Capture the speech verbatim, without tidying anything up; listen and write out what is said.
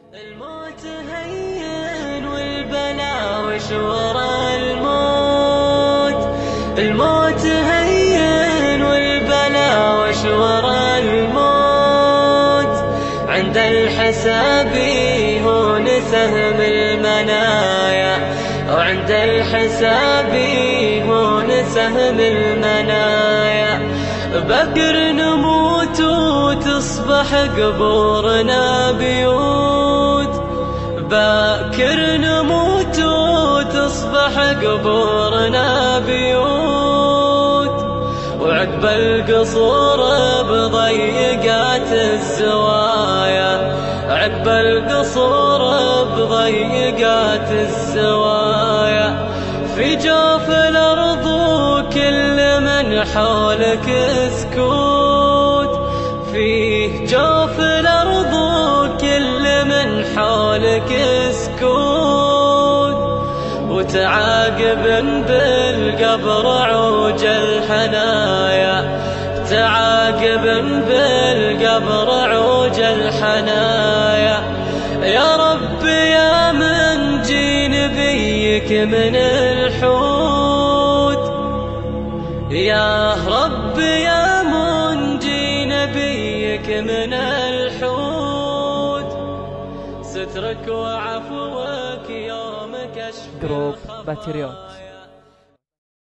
الموت هين والبلا وش ورا الموت. الموت هين والبلا وش ورا الموت. عند الحساب هون سهم المنايا، وعند الحساب هون سهم المنايا. بكر نموت وتصبح قبورنا بيوت، باكر نموت وتصبح قبورنا بيوت. وعقب القصور بضيقات الزوايا، عقب القصور بضيقات الزوايا. في جوف الأرض وكل من حولك سكوت، في جوف الأرض وكل من حولك سكوت. وتعاقب بالقبر عوج الحنايا، تعاقب بالقبر عوج الحنايا. يا رب يا من جي نبيك من الحوت، يا رب يا من جي نبيك من الحوت. سترك وعفوك يوم كشف جروب باتريوت.